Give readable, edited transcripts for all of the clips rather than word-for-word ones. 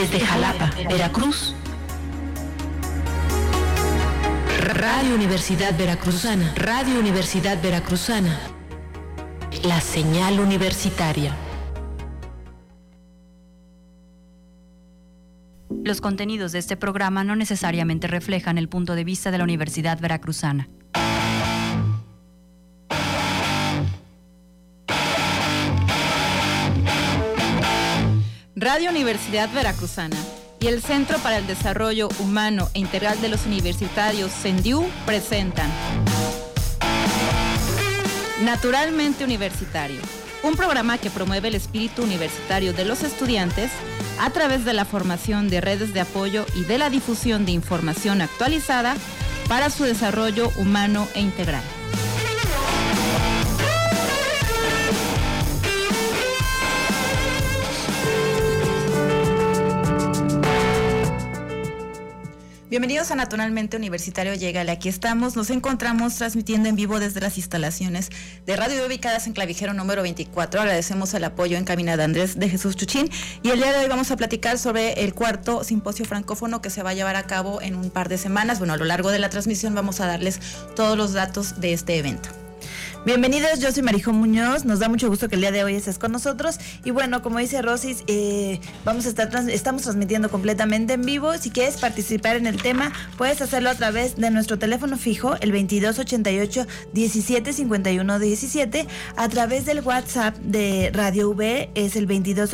Desde Jalapa, Veracruz, Radio Universidad Veracruzana, Radio Universidad Veracruzana, la señal universitaria. Los contenidos de este programa no necesariamente reflejan el punto de vista de la Universidad Veracruzana. Radio Universidad Veracruzana y el Centro para el Desarrollo Humano e Integral de los Universitarios, CENDIU, presentan Naturalmente Universitario, un programa que promueve el espíritu universitario de los estudiantes a través de la formación de redes de apoyo y de la difusión de información actualizada para su desarrollo humano e integral. Bienvenidos a Naturalmente Universitario, llégale, aquí estamos, nos encontramos transmitiendo en vivo desde las instalaciones de Radio ubicadas en Clavijero número 24, agradecemos el apoyo en cabina de Andrés de Jesús Chuchín y el día de hoy vamos a platicar sobre el cuarto simposio francófono que se va a llevar a cabo en un par de semanas. Bueno, a lo largo de la transmisión vamos a darles todos los datos de este evento. Bienvenidos, yo soy Marijo Muñoz, nos da mucho gusto que el día de hoy estés con nosotros y bueno, como dice Rosis, estamos transmitiendo completamente en vivo. Si quieres participar en el tema, puedes hacerlo a través de nuestro teléfono fijo, el 2288-1751-17, a través del WhatsApp de Radio V, es el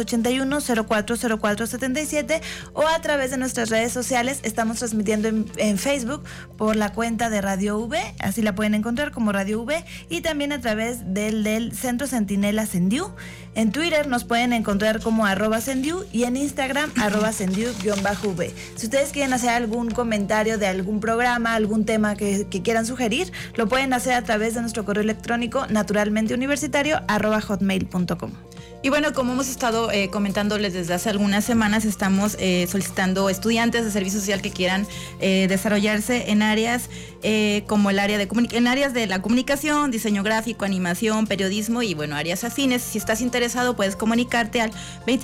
2281-040477, o a través de nuestras redes sociales. Estamos transmitiendo en Facebook por la cuenta de Radio V, así la pueden encontrar como Radio V, y también a través del Centro Centinela CENDIU. En Twitter nos pueden encontrar como @CENDIU y en Instagram @CENDIU_V. Si ustedes quieren hacer algún comentario de algún programa, algún tema que quieran sugerir, lo pueden hacer a través de nuestro correo electrónico naturalmenteuniversitario@hotmail.com. Y bueno, como hemos estado comentándoles desde hace algunas semanas, estamos solicitando estudiantes de servicio social que quieran desarrollarse en áreas como el área en áreas de la comunicación, diseño gráfico, animación, periodismo y bueno, áreas afines. Si estás interesado, puedes comunicarte al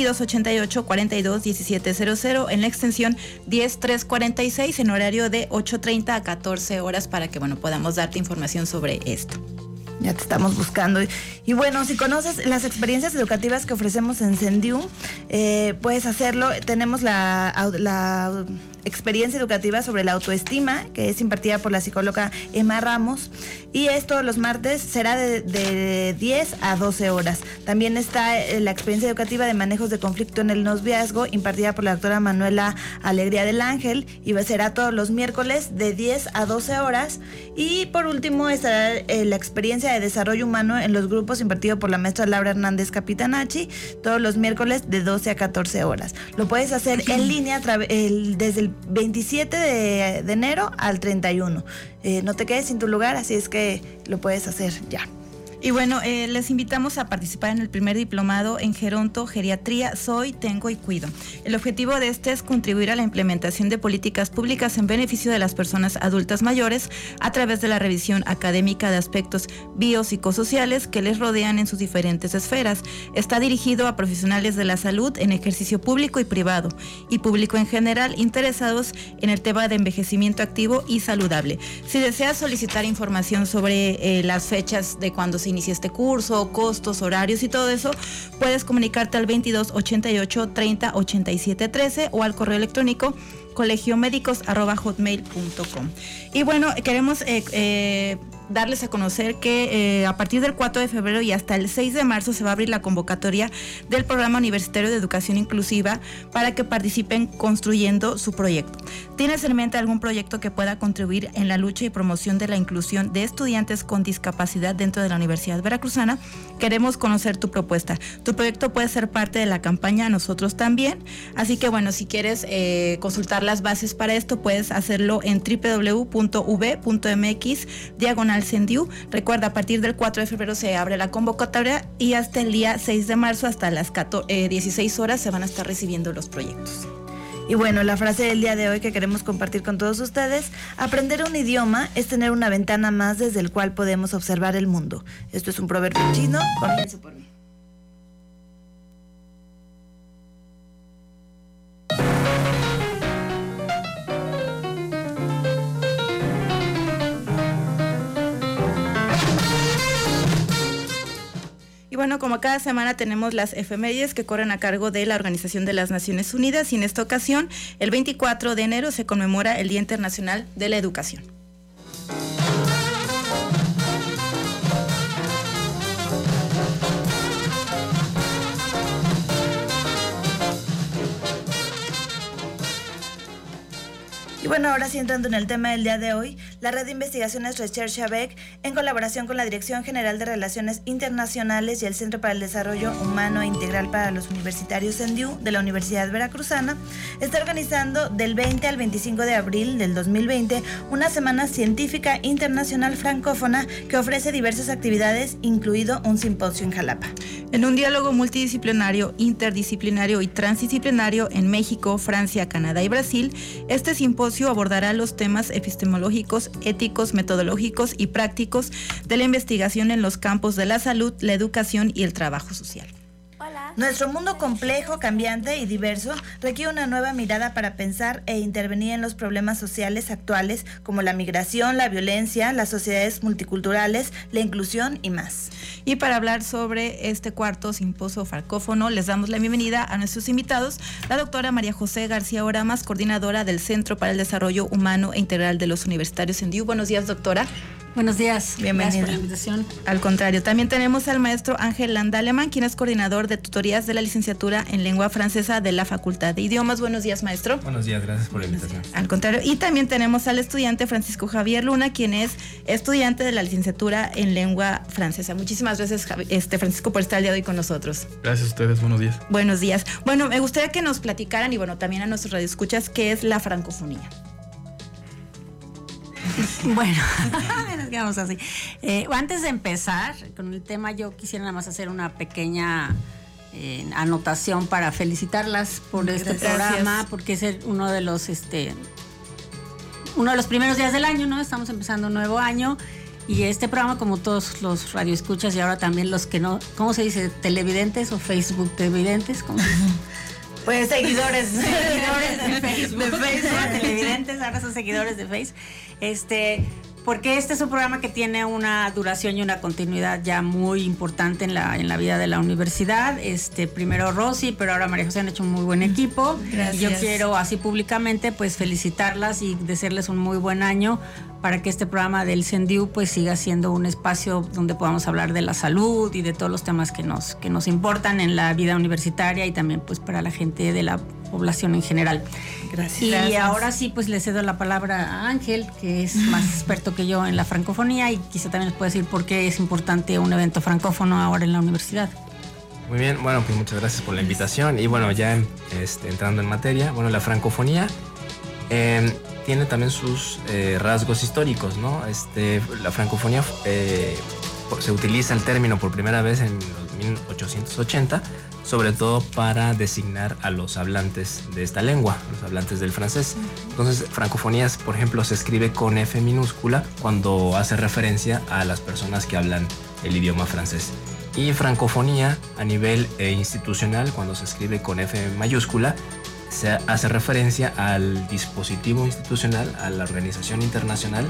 2288-421700 en la extensión 10346 en horario de 8:30 a 14 horas para que bueno, podamos darte información sobre esto. Ya te estamos buscando. Y bueno, si conoces las experiencias educativas que ofrecemos en CENDIU, puedes hacerlo. Tenemos la experiencia educativa sobre la autoestima, que es impartida por la psicóloga Emma Ramos, y es todos los martes, será de 10 a 12 horas. También está la experiencia educativa de manejos de conflicto en el noviazgo, impartida por la doctora Manuela Alegría del Ángel, y será todos los miércoles de 10 a 12 horas. Y por último estará la experiencia de desarrollo humano en los grupos, impartido por la maestra Laura Hernández Capitanacci, todos los miércoles de 12 a 14 horas. Lo puedes hacer en línea desde el 27 de enero al 31. No te quedes sin tu lugar, así es que lo puedes hacer ya. Y bueno, les invitamos a participar en el primer diplomado en Geronto, Geriatría, Soy, Tengo y Cuido. El objetivo de este es contribuir a la implementación de políticas públicas en beneficio de las personas adultas mayores a través de la revisión académica de aspectos biopsicosociales que les rodean en sus diferentes esferas. Está dirigido a profesionales de la salud en ejercicio público y privado y público en general interesados en el tema de envejecimiento activo y saludable. Si deseas solicitar información sobre las fechas de cuando se inicia este curso, costos, horarios y todo eso, puedes comunicarte al 2288-308713 o al correo electrónico colegiomedicos@hotmail.com. Y bueno, queremos darles a conocer que a partir del 4 de febrero y hasta el 6 de marzo se va a abrir la convocatoria del Programa Universitario de Educación Inclusiva para que participen construyendo su proyecto. ¿Tienes en mente algún proyecto que pueda contribuir en la lucha y promoción de la inclusión de estudiantes con discapacidad dentro de la Universidad Veracruzana? Queremos conocer tu propuesta. Tu proyecto puede ser parte de la campaña Nosotros También. Así que bueno, si quieres consultar las bases para esto, puedes hacerlo en www.v.mx/CENDIU. Recuerda, a partir del 4 de febrero se abre la convocatoria y hasta el día 6 de marzo, hasta las 16 horas, se van a estar recibiendo los proyectos. Y bueno, la frase del día de hoy que queremos compartir con todos ustedes: aprender un idioma es tener una ventana más desde el cual podemos observar el mundo. Esto es un proverbio chino. Comienzo por mí. bueno, como cada semana tenemos las efemérides que corren a cargo de la Organización de las Naciones Unidas y en esta ocasión, el 24 de enero, se conmemora el Día Internacional de la Educación. Y bueno, ahora sí entrando en el tema del día de hoy, la Red de Investigaciones Recherche ABEC, en colaboración con la Dirección General de Relaciones Internacionales y el Centro para el Desarrollo Humano e Integral para los Universitarios CENDIU de la Universidad Veracruzana, está organizando del 20 al 25 de abril del 2020 una semana científica internacional francófona que ofrece diversas actividades, incluido un simposio en Jalapa. En un diálogo multidisciplinario, interdisciplinario y transdisciplinario en México, Francia, Canadá y Brasil, este simposio abordará los temas epistemológicos, éticos, metodológicos y prácticos de la investigación en los campos de la salud, la educación y el trabajo social. Nuestro mundo complejo, cambiante y diverso requiere una nueva mirada para pensar e intervenir en los problemas sociales actuales como la migración, la violencia, las sociedades multiculturales, la inclusión y más. Y para hablar sobre este cuarto simposio francófono, les damos la bienvenida a nuestros invitados, la doctora María José García Oramas, coordinadora del Centro para el Desarrollo Humano e Integral de los Universitarios CENDIU. Buenos días, doctora. Buenos días. Bienvenida. Gracias por la invitación. Al contrario, también tenemos al maestro Ángel Landaleman, quien es coordinador de tutorías de la licenciatura en lengua francesa de la Facultad de Idiomas. Buenos días, maestro. Buenos días, gracias por la invitación. Al contrario, y también tenemos al estudiante Francisco Javier Luna, quien es estudiante de la licenciatura en lengua francesa. Muchísimas gracias, Francisco, por estar el día de hoy con nosotros. Gracias a ustedes, buenos días. Buenos días. Bueno, me gustaría que nos platicaran, y bueno, también a nuestros radioescuchas, qué es la francofonía. Bueno, nos quedamos así. Antes de empezar con el tema, yo quisiera nada más hacer una pequeña anotación para felicitarlas por este programa, porque es uno de los primeros días del año, ¿no? Estamos empezando un nuevo año y este programa, como todos los radioescuchas y ahora también los que no, ¿cómo se dice? ¿Televidentes o Facebook televidentes? ¿Cómo se dice? Pues seguidores de Facebook, televidentes, ahora son seguidores de Facebook. Porque este es un programa que tiene una duración y una continuidad ya muy importante en la vida de la universidad. Primero Rosy, pero ahora María José han hecho un muy buen equipo. Gracias. Y yo quiero así públicamente pues felicitarlas y desearles un muy buen año para que este programa del CENDIU pues siga siendo un espacio donde podamos hablar de la salud y de todos los temas que nos importan en la vida universitaria y también pues para la gente de la población en general. Gracias. Y ahora sí pues le cedo la palabra a Ángel, que es más experto que yo en la francofonía y quizá también les puede decir por qué es importante un evento francófono ahora en la universidad. Muy bien, bueno, pues muchas gracias por la invitación y bueno, ya entrando en materia, bueno, la francofonía tiene también sus rasgos históricos, ¿no? La francofonía se utiliza el término por primera vez en los 1880, sobre todo para designar a los hablantes de esta lengua, los hablantes del francés. Entonces, francofonías, por ejemplo, se escribe con F minúscula cuando hace referencia a las personas que hablan el idioma francés. Y francofonía a nivel institucional, cuando se escribe con F mayúscula, se hace referencia al dispositivo institucional, a la organización internacional,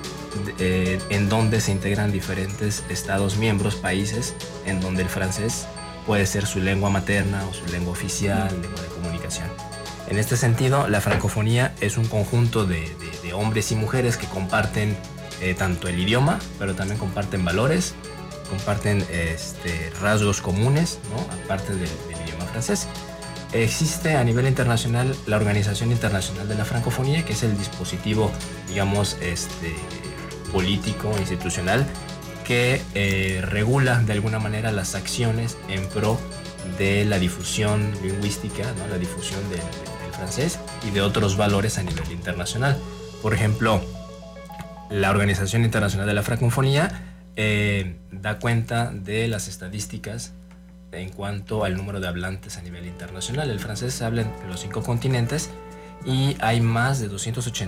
en donde se integran diferentes estados miembros, países, en donde el francés puede ser su lengua materna o su lengua oficial, lengua de comunicación. En este sentido, la francofonía es un conjunto de hombres y mujeres que comparten tanto el idioma, pero también comparten valores, comparten rasgos comunes, ¿no? Aparte del idioma francés. Existe a nivel internacional la Organización Internacional de la Francofonía, que es el dispositivo, digamos, político, institucional, que regula de alguna manera las acciones en pro de la difusión lingüística, ¿no? La difusión del francés y de otros valores a nivel internacional. Por ejemplo, la Organización Internacional de la Francofonía da cuenta de las estadísticas en cuanto al número de hablantes a nivel internacional. El francés se habla en los 5 continentes y hay más de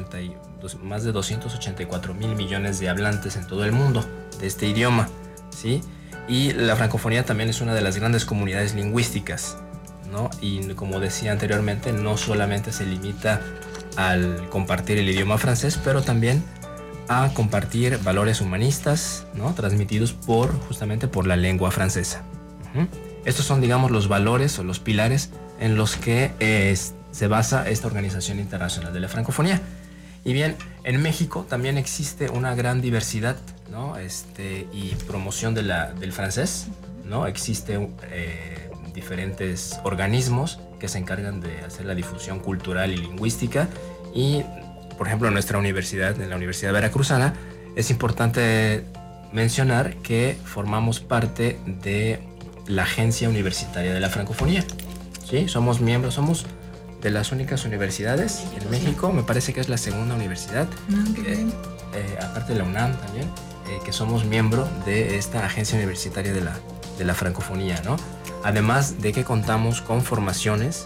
284 mil millones de hablantes en todo el mundo de este idioma, ¿sí? Y la francofonía también es una de las grandes comunidades lingüísticas, ¿no? Y como decía anteriormente, no solamente se limita al compartir el idioma francés, pero también a compartir valores humanistas, ¿no? Transmitidos justamente por la lengua francesa. Estos son, digamos, los valores o los pilares en los que se basa esta Organización Internacional de la Francofonía. Y bien, en México también existe una gran diversidad, ¿no? Y promoción del francés, ¿no? Existe diferentes organismos que se encargan de hacer la difusión cultural y lingüística. Y, por ejemplo, en la Universidad Veracruzana, es importante mencionar que formamos parte de la Agencia Universitaria de la Francofonía. ¿Sí? Somos miembros, somos de las únicas universidades en México, me parece que es la segunda universidad, aparte de la UNAM también, que somos miembro de esta Agencia Universitaria de la Francofonía, ¿no? Además de que contamos con formaciones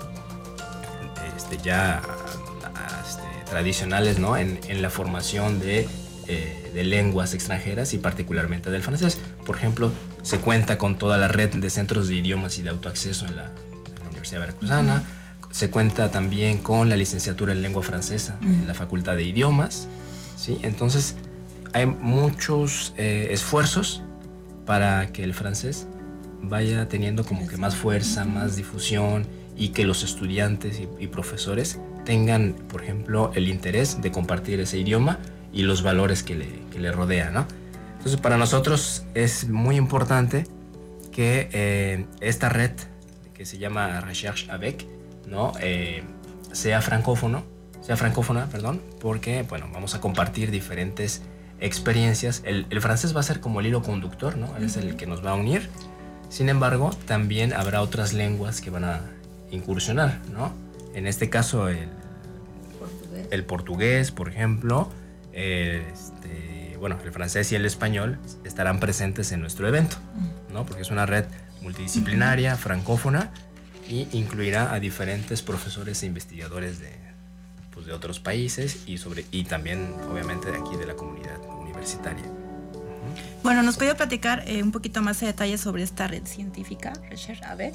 tradicionales, ¿no? En la formación de lenguas extranjeras y particularmente del francés. Por ejemplo, se cuenta con toda la red de centros de idiomas y de autoacceso en la Universidad Veracruzana. Se cuenta también con la licenciatura en lengua francesa en la Facultad de Idiomas, ¿sí? Entonces hay muchos esfuerzos para que el francés vaya teniendo como que más fuerza, más difusión, y que los estudiantes y profesores tengan, por ejemplo, el interés de compartir ese idioma y los valores que le rodean, ¿no? Entonces, para nosotros es muy importante que esta red, que se llama Recherche Avec, ¿no? sea francófona, porque, bueno, vamos a compartir diferentes experiencias. El francés va a ser como el hilo conductor, ¿no? Es el que nos va a unir. Sin embargo, también habrá otras lenguas que van a incursionar, ¿no? En este caso, el portugués, por ejemplo, bueno, el francés y el español estarán presentes en nuestro evento, ¿no? Porque es una red multidisciplinaria, francófona, y incluirá a diferentes profesores e investigadores de otros países y también, obviamente, de aquí de la comunidad universitaria. Bueno, ¿nos puede platicar un poquito más de detalles sobre esta red científica, Recherche Avec?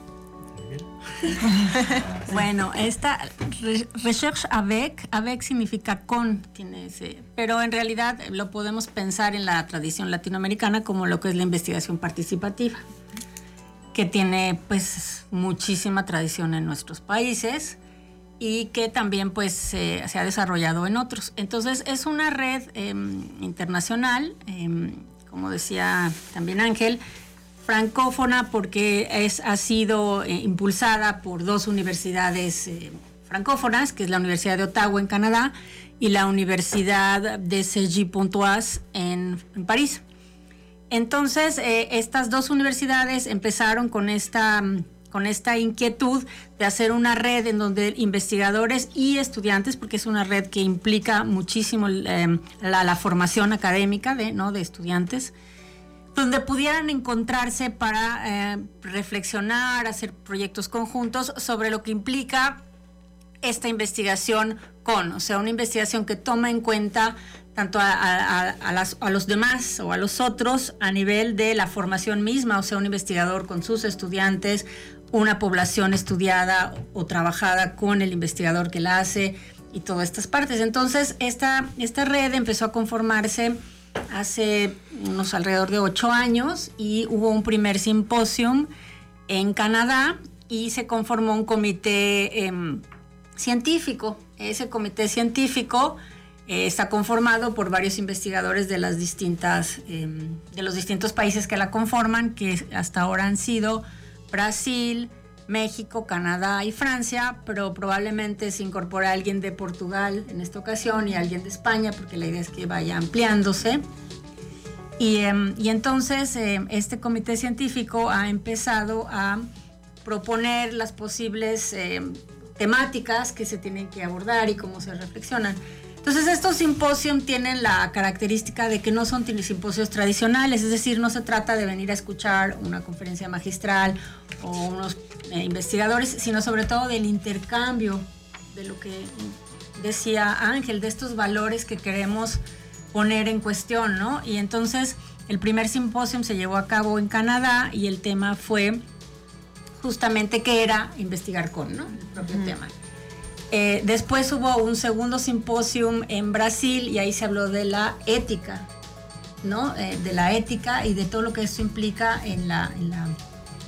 Bueno, esta Recherche Avec significa con, pero en realidad lo podemos pensar en la tradición latinoamericana como lo que es la investigación participativa, que tiene pues muchísima tradición en nuestros países y que también pues se ha desarrollado en otros. Entonces es una red internacional, como decía también Ángel, francófona, porque ha sido impulsada por dos universidades francófonas, que es la Universidad de Ottawa en Canadá y la Universidad de Cergy-Pontoise en París. Entonces, estas dos universidades empezaron con esta inquietud de hacer una red en donde investigadores y estudiantes, porque es una red que implica muchísimo la formación académica de estudiantes, donde pudieran encontrarse para reflexionar, hacer proyectos conjuntos sobre lo que implica esta investigación o sea, una investigación que toma en cuenta tanto a los demás o a los otros a nivel de la formación misma, o sea, un investigador con sus estudiantes, una población estudiada o trabajada con el investigador que la hace y todas estas partes. Entonces, esta red empezó a conformarse hace unos alrededor de 8 años y hubo un primer simposium en Canadá y se conformó un comité científico. Ese comité científico está conformado por varios investigadores de los distintos países que la conforman, que hasta ahora han sido Brasil, México, Canadá y Francia, pero probablemente se incorpora alguien de Portugal en esta ocasión y alguien de España, porque la idea es que vaya ampliándose. Y entonces este comité científico ha empezado a proponer las posibles temáticas que se tienen que abordar y cómo se reflexionan. Entonces estos simposios tienen la característica de que no son simposios tradicionales, es decir, no se trata de venir a escuchar una conferencia magistral o unos investigadores, sino sobre todo del intercambio, de lo que decía Ángel, de estos valores que queremos poner en cuestión, ¿no? Y entonces el primer simposio se llevó a cabo en Canadá y el tema fue justamente que era investigar con, ¿no? El propio tema. Después hubo un segundo simposium en Brasil y ahí se habló de la ética, ¿no? De la ética y de todo lo que eso implica en la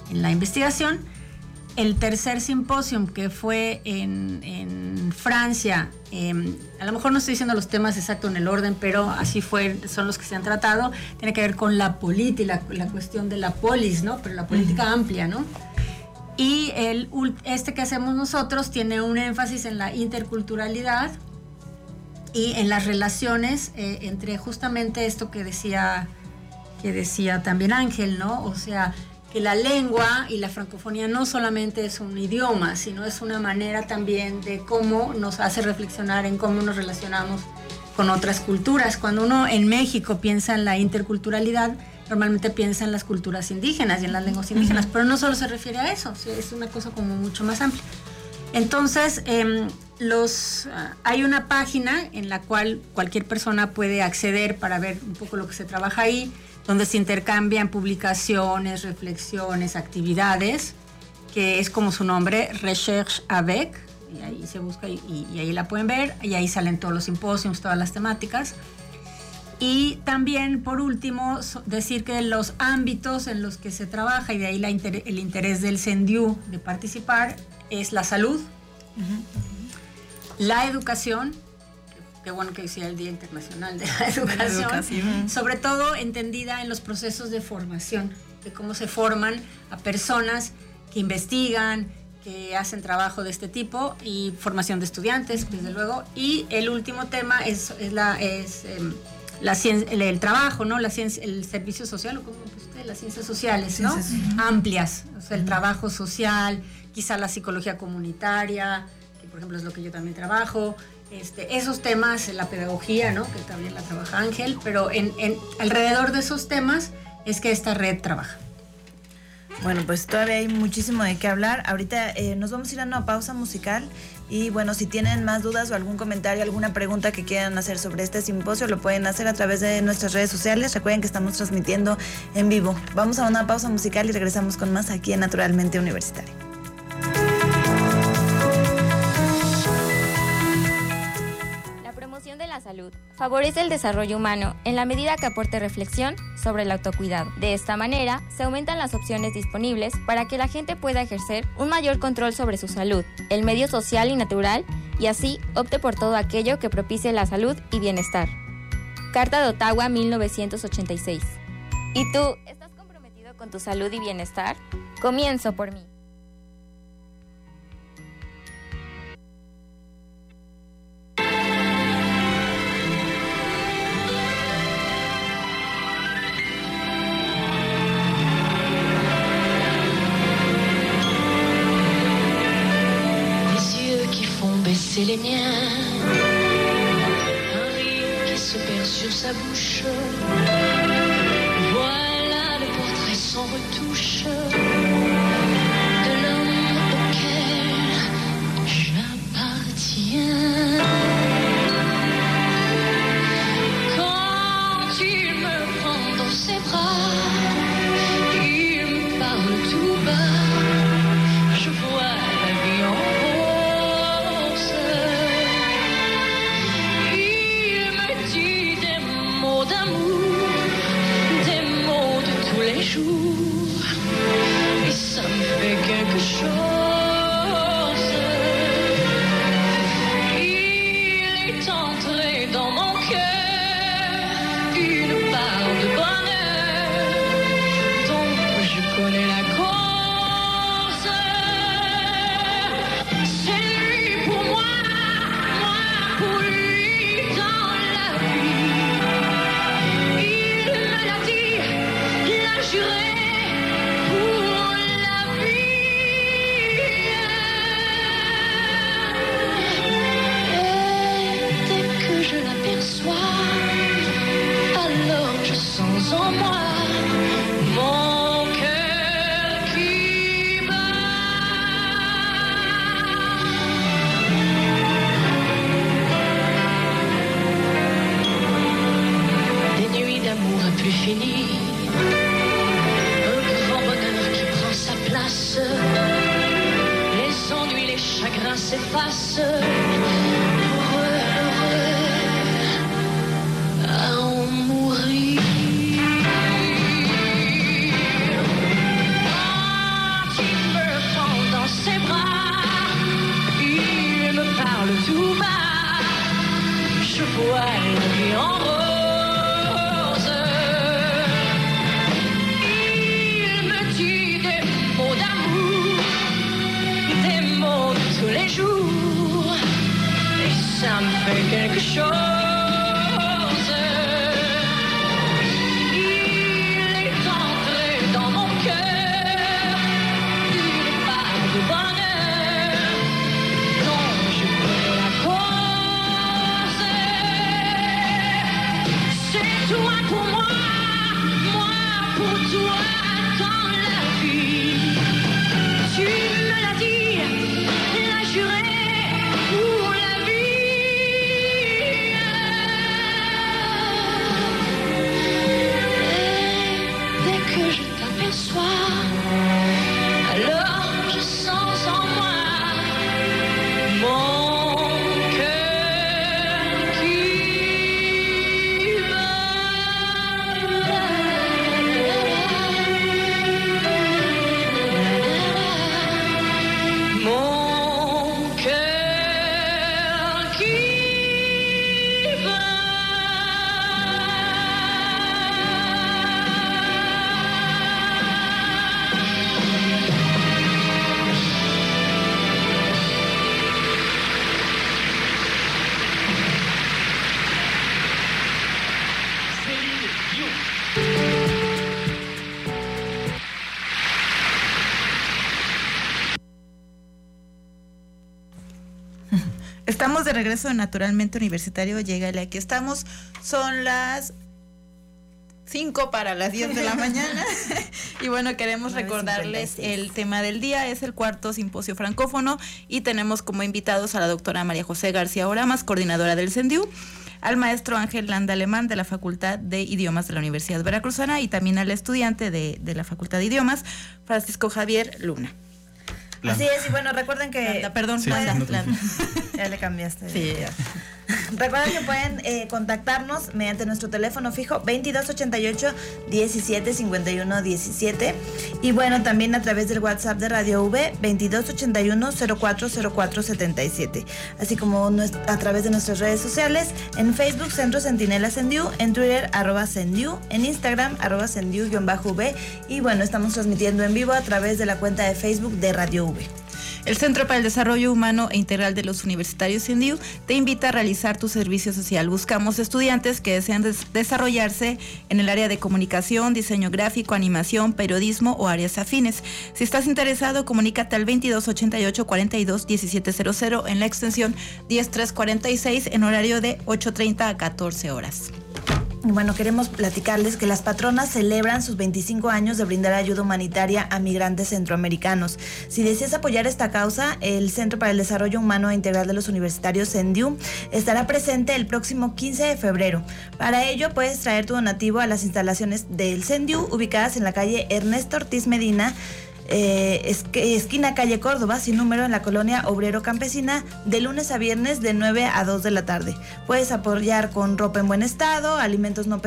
la investigación. El tercer simposium, que fue en Francia, a lo mejor no estoy diciendo los temas exactos en el orden, pero así son los que se han tratado, tiene que ver con la política, la cuestión de la polis, ¿no? Pero la política amplia, ¿no? Y este que hacemos nosotros tiene un énfasis en la interculturalidad y en las relaciones entre justamente esto que decía también Ángel, ¿no? O sea, que la lengua y la francofonía no solamente es un idioma, sino es una manera también de cómo nos hace reflexionar en cómo nos relacionamos con otras culturas. Cuando uno en México piensa en la interculturalidad, normalmente piensa en las culturas indígenas y en las lenguas indígenas, pero no solo se refiere a eso, es una cosa como mucho más amplia. Entonces, hay una página en la cual cualquier persona puede acceder para ver un poco lo que se trabaja ahí, donde se intercambian publicaciones, reflexiones, actividades, que es como su nombre, Recherche avec, y ahí se busca y ahí la pueden ver, y ahí salen todos los simposios, todas las temáticas. Y también, por último, decir que los ámbitos en los que se trabaja, y de ahí el interés del CENDIU de participar, es la salud, la educación. Qué bueno que decía el Día Internacional de la Educación, sobre todo entendida en los procesos de formación, de cómo se forman a personas que investigan, que hacen trabajo de este tipo, y formación de estudiantes, desde luego. Y el último tema es la ciencia, el trabajo, ¿no? La ciencia, el servicio social, o como usted, las ciencias sociales, ¿no? Amplias, o sea, el trabajo social, quizá la psicología comunitaria, que por ejemplo es lo que yo también trabajo. Esos temas, la pedagogía, ¿no? Que también la trabaja Ángel, pero alrededor de esos temas es que esta red trabaja. Bueno, pues todavía hay muchísimo de qué hablar. Ahorita nos vamos a ir a una pausa musical y bueno, si tienen más dudas o algún comentario, alguna pregunta que quieran hacer sobre este simposio, lo pueden hacer a través de nuestras redes sociales. Recuerden que estamos transmitiendo en vivo. Vamos a una pausa musical y regresamos con más aquí en Naturalmente Universitario. De la salud favorece el desarrollo humano en la medida que aporte reflexión sobre el autocuidado. De esta manera, se aumentan las opciones disponibles para que la gente pueda ejercer un mayor control sobre su salud, el medio social y natural, y así opte por todo aquello que propicie la salud y bienestar. Carta de Ottawa, 1986. ¿Y tú, estás comprometido con tu salud y bienestar? Comienzo por mí. C'est les miens, un rire qui se perd sur sa bouche. Voilà le portrait sans retouche de l'homme auquel j'appartiens. Quand il me prend dans ses bras, il me parle tout bas, je vois la vie en et ça me fait quelque chose. Il est entré dans mon cœur une part de bonheur dont je connais la cause. C'est lui pour moi, moi pour lui dans la vie. Il me l'a dit, l'a juré. Alors je sens en moi mon cœur qui bat. Des nuits d'amour à plus finir, un grand bonheur qui prend sa place. Les ennuis, les chagrins s'effacent. m'assois, alors je sens en moi mon cœur qui bat. Mon cœur qui Estamos de regreso en Naturalmente Universitario. Llégale, aquí estamos. Son las 5 para las 10 de la mañana. Y bueno, queremos recordarles el tema del día. Es el 4º Simposio Francófono y tenemos como invitados a la doctora María José García Oramas, coordinadora del CENDIU, al maestro Ángel Landa Alemán de la Facultad de Idiomas de la Universidad Veracruzana y también al estudiante de la Facultad de Idiomas, Francisco Javier Luna. Así es, y bueno, recuerden que... Landa. Ya le cambiaste. Sí. Recuerden que pueden contactarnos mediante nuestro teléfono fijo 2288 1751 17 y bueno, también a través del WhatsApp de Radio V 2281 040477, así como a través de nuestras redes sociales, en Facebook Centro Centinela CENDIU, en Twitter @CENDIU, en Instagram @CENDIU_V y bueno, estamos transmitiendo en vivo a través de la cuenta de Facebook de Radio V. El Centro para el Desarrollo Humano e Integral de los Universitarios CENDIU te invita a realizar tu servicio social. Buscamos estudiantes que desean desarrollarse en el área de comunicación, diseño gráfico, animación, periodismo o áreas afines. Si estás interesado, comunícate al 2288 42 1700 en la extensión 10346 en horario de 8:30 a 14 horas. Y bueno, queremos platicarles que las patronas celebran sus 25 años de brindar ayuda humanitaria a migrantes centroamericanos. Si deseas apoyar esta causa, el Centro para el Desarrollo Humano e Integral de los Universitarios CENDIU estará presente el próximo 15 de febrero. Para ello, puedes traer tu donativo a las instalaciones del CENDIU ubicadas en la calle Ernesto Ortiz Medina, esquina calle Córdoba, sin número, en la colonia Obrero Campesina, de lunes a viernes de 9 a 2 de la tarde. Puedes apoyar con ropa en buen estado, alimentos no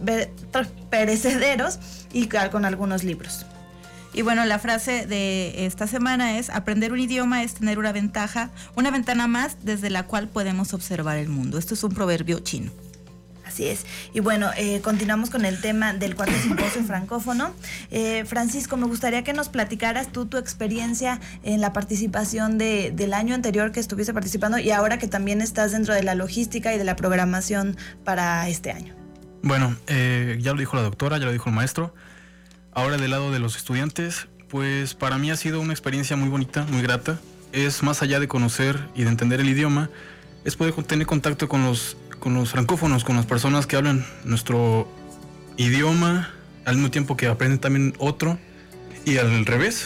perecederos y con algunos libros. Y bueno, la frase de esta semana es: aprender un idioma es tener una ventana más desde la cual podemos observar el mundo. Esto es un proverbio chino. Así es. Y bueno, continuamos con el tema del 4º Simposio Francófono. Francisco, me gustaría que nos platicaras tú tu experiencia en la participación del año anterior que estuviste participando y ahora que también estás dentro de la logística y de la programación para este año. Bueno, ya lo dijo la doctora, ya lo dijo el maestro. Ahora del lado de los estudiantes, pues para mí ha sido una experiencia muy bonita, muy grata. Es más allá de conocer y de entender el idioma, es poder tener contacto con los francófonos, con las personas que hablan nuestro idioma, al mismo tiempo que aprenden también otro, y al revés,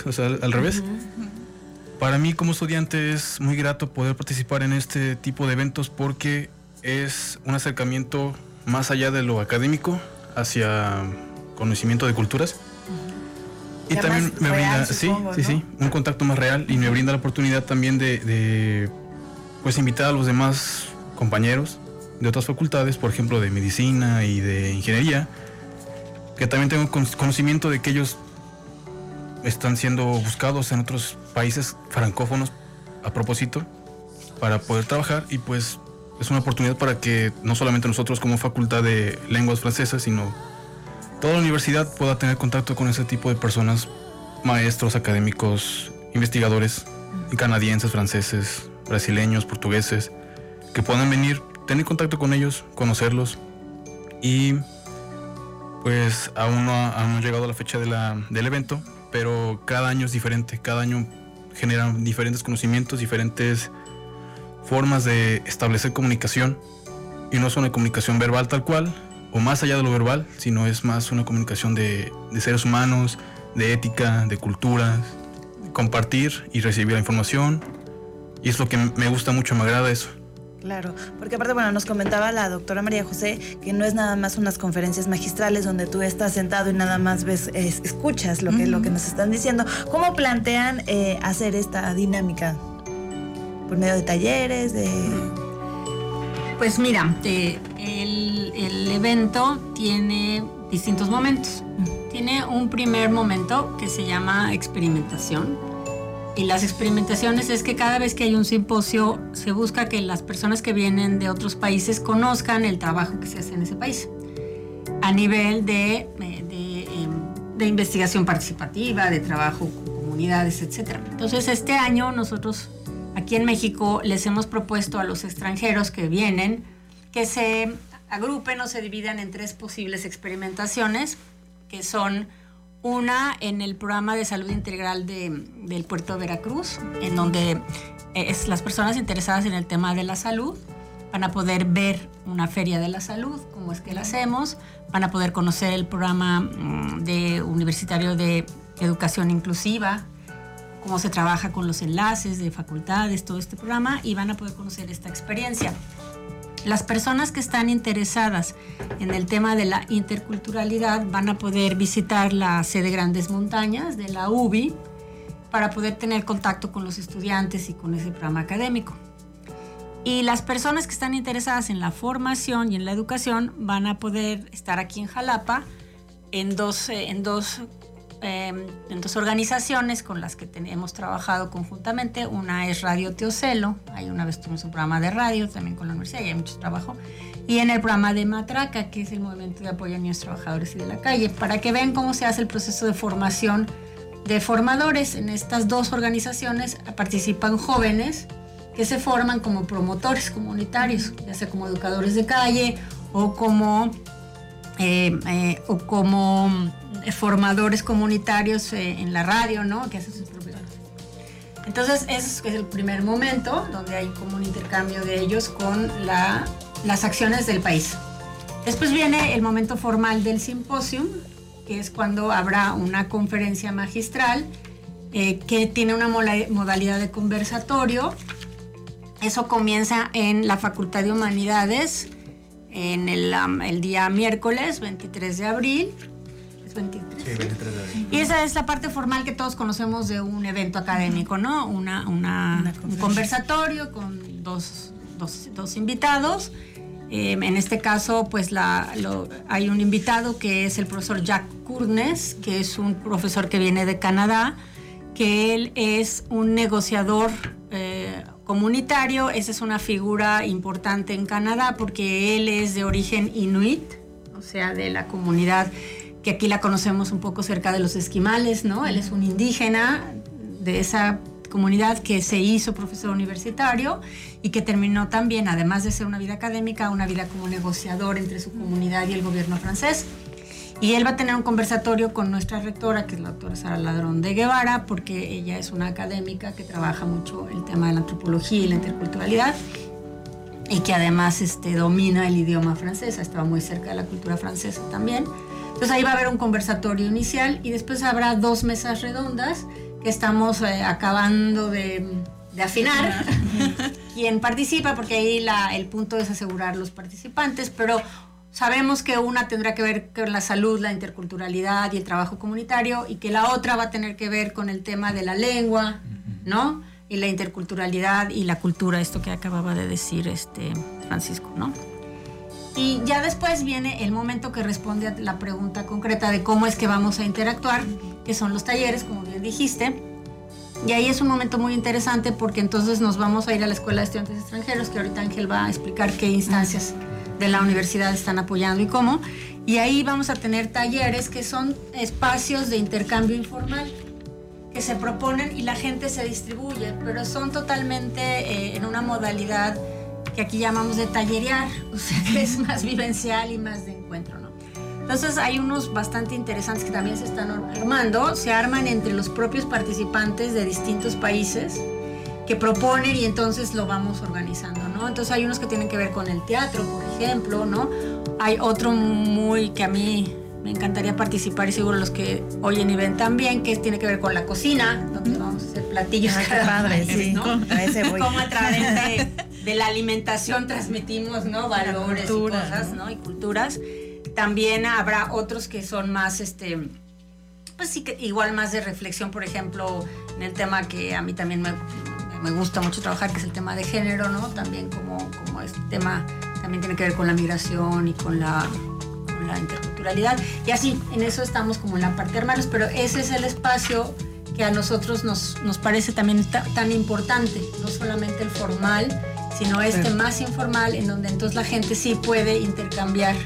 Para mí como estudiante es muy grato poder participar en este tipo de eventos porque es un acercamiento más allá de lo académico hacia conocimiento de culturas. Y también me brinda, un contacto más real y me brinda la oportunidad también de pues invitar a los demás compañeros de otras facultades, por ejemplo de medicina y de ingeniería, que también tengo conocimiento de que ellos están siendo buscados en otros países francófonos a propósito para poder trabajar, y pues es una oportunidad para que no solamente nosotros como facultad de lenguas francesas, sino toda la universidad pueda tener contacto con ese tipo de personas, maestros, académicos, investigadores, canadienses, franceses, brasileños, portugueses, que puedan venir, tener contacto con ellos, conocerlos. Y pues aún no ha llegado la fecha del evento, pero cada año es diferente, cada año generan diferentes conocimientos, diferentes formas de establecer comunicación, y no es una comunicación verbal tal cual, o más allá de lo verbal, sino es más una comunicación de seres humanos, de ética, de culturas, de compartir y recibir la información, y es lo que me gusta mucho, me agrada eso. Claro, porque aparte, bueno, nos comentaba la doctora María José que no es nada más unas conferencias magistrales donde tú estás sentado y nada más ves, escuchas lo que nos están diciendo. ¿Cómo plantean hacer esta dinámica? ¿Por medio de talleres? Pues mira, el evento tiene distintos momentos. Tiene un primer momento que se llama experimentación. Y las experimentaciones es que cada vez que hay un simposio se busca que las personas que vienen de otros países conozcan el trabajo que se hace en ese país a nivel de investigación participativa, de trabajo con comunidades, etc. Entonces este año nosotros aquí en México les hemos propuesto a los extranjeros que vienen que se agrupen o se dividan en 3 posibles experimentaciones, que son una en el programa de salud integral del puerto de Veracruz, en donde las personas interesadas en el tema de la salud van a poder ver una feria de la salud, cómo es que la hacemos, van a poder conocer el programa universitario de educación inclusiva, cómo se trabaja con los enlaces de facultades, todo este programa, y van a poder conocer esta experiencia. Las personas que están interesadas en el tema de la interculturalidad van a poder visitar la sede Grandes Montañas de la UBI para poder tener contacto con los estudiantes y con ese programa académico. Y las personas que están interesadas en la formación y en la educación van a poder estar aquí en Jalapa en dos organizaciones con las que hemos trabajado conjuntamente. Una es Radio Teocelo, ahí una vez tuvimos un programa de radio también con la universidad y hay mucho trabajo, y en el programa de Matraca, que es el Movimiento de Apoyo a Niños Trabajadores y de la Calle, para que vean cómo se hace el proceso de formación de formadores. En estas 2 organizaciones participan jóvenes que se forman como promotores comunitarios, ya sea como educadores de calle o como formadores comunitarios en la radio, ¿no? Que hacen sus propios. Entonces, ese es el primer momento donde hay como un intercambio de ellos con las acciones del país. Después viene el momento formal del simposium, que es cuando habrá una conferencia magistral que tiene una modalidad de conversatorio. Eso comienza en la Facultad de Humanidades en el día miércoles 23 de abril. ¿Es 23? Sí, 23 de abril. Y esa es la parte formal que todos conocemos de un evento académico, ¿no? Un conversatorio con dos invitados. En este caso, pues hay un invitado que es el profesor Jack Curnes, que es un profesor que viene de Canadá, que él es un negociador comunitario. Esa es una figura importante en Canadá porque él es de origen inuit, o sea, de la comunidad que aquí la conocemos un poco cerca de los esquimales, ¿no? Él es un indígena de esa comunidad que se hizo profesor universitario y que terminó también, además de ser una vida académica, una vida como negociador entre su comunidad y el gobierno francés. Y él va a tener un conversatorio con nuestra rectora, que es la doctora Sara Ladrón de Guevara, porque ella es una académica que trabaja mucho el tema de la antropología y la interculturalidad y que además domina el idioma francés, estaba muy cerca de la cultura francesa también. Entonces ahí va a haber un conversatorio inicial y después habrá 2 mesas redondas que estamos acabando de afinar quién participa, porque ahí el punto es asegurar los participantes, pero sabemos que una tendrá que ver con la salud, la interculturalidad y el trabajo comunitario, y que la otra va a tener que ver con el tema de la lengua, ¿no? Y la interculturalidad y la cultura, esto que acababa de decir Francisco, ¿no? Y ya después viene el momento que responde a la pregunta concreta de cómo es que vamos a interactuar, que son los talleres, como bien dijiste. Y ahí es un momento muy interesante porque entonces nos vamos a ir a la Escuela de Estudiantes Extranjeros, que ahorita Ángel va a explicar qué instancias de la universidad están apoyando y cómo. Y ahí vamos a tener talleres que son espacios de intercambio informal que se proponen y la gente se distribuye, pero son totalmente en una modalidad que aquí llamamos de tallerear, o sea que es más vivencial y más de encuentro, ¿no? Entonces hay unos bastante interesantes que también se están armando, se arman entre los propios participantes de distintos países que proponen y entonces lo vamos organizando, ¿no? Entonces hay unos que tienen que ver con el teatro, por ejemplo, ¿no? Hay otro que a mí me encantaría participar y seguro los que oyen y ven también, que tiene que ver con la cocina, donde vamos a hacer platillos cada padre, mes, sí, ¿no? A ese voy. Como a través de la alimentación transmitimos, ¿no? Valores cultura, y cosas, ¿no? Y culturas. También habrá otros que son más, pues sí, que igual más de reflexión, por ejemplo, en el tema que a mí también me gusta mucho trabajar, que es el tema de género, ¿no? También como este tema también tiene que ver con la migración y con la interculturalidad. Y así, en eso estamos como en la parte de hermanos, pero ese es el espacio que a nosotros nos parece también tan importante, no solamente el formal, sino más informal, en donde entonces la gente sí puede intercambiar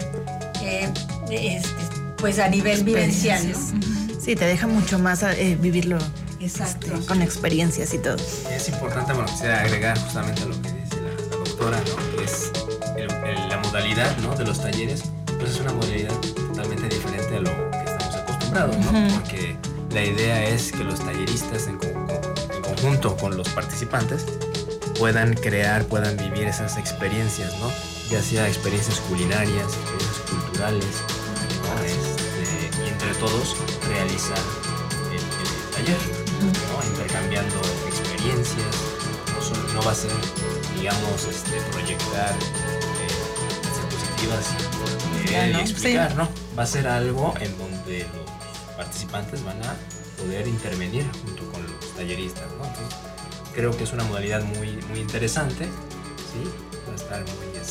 pues a nivel vivencial, ¿no? Sí, te deja mucho más vivirlo. Exacto. Con experiencias y todo. Es importante, bueno, quisiera agregar justamente a lo que dice la doctora, ¿no? Que es la modalidad, ¿no? De los talleres, pues es una modalidad totalmente diferente a lo que estamos acostumbrados, ¿no? Porque la idea es que los talleristas en conjunto con los participantes puedan crear, puedan vivir esas experiencias, ¿no? Ya sea experiencias culinarias, experiencias culturales, ¿no? Y entre todos realizar el taller, ¿no? Intercambiando experiencias. No va a ser, digamos, proyectar diapositivas y explicar, ¿no? Va a ser algo en donde los participantes van a poder intervenir junto con los talleristas, ¿no? Entonces, creo que es una modalidad muy interesante, ¿sí? Va a estar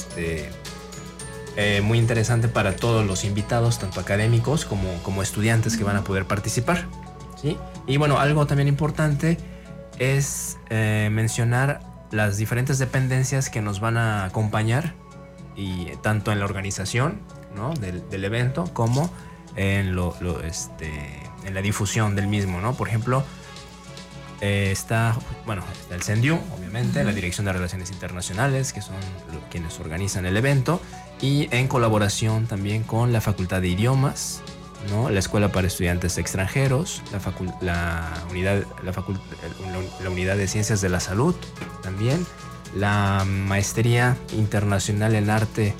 muy interesante para todos los invitados, tanto académicos como estudiantes que van a poder participar, ¿sí? Y bueno, algo también importante es mencionar las diferentes dependencias que nos van a acompañar, y tanto en la organización, ¿no? del evento, como en la difusión del mismo, ¿no? Por ejemplo, está el CENDIU, obviamente, la Dirección de Relaciones Internacionales, que son quienes organizan el evento, y en colaboración también con la Facultad de Idiomas, ¿no? La Escuela para Estudiantes Extranjeros, la Unidad de Ciencias de la Salud, también la Maestría Internacional en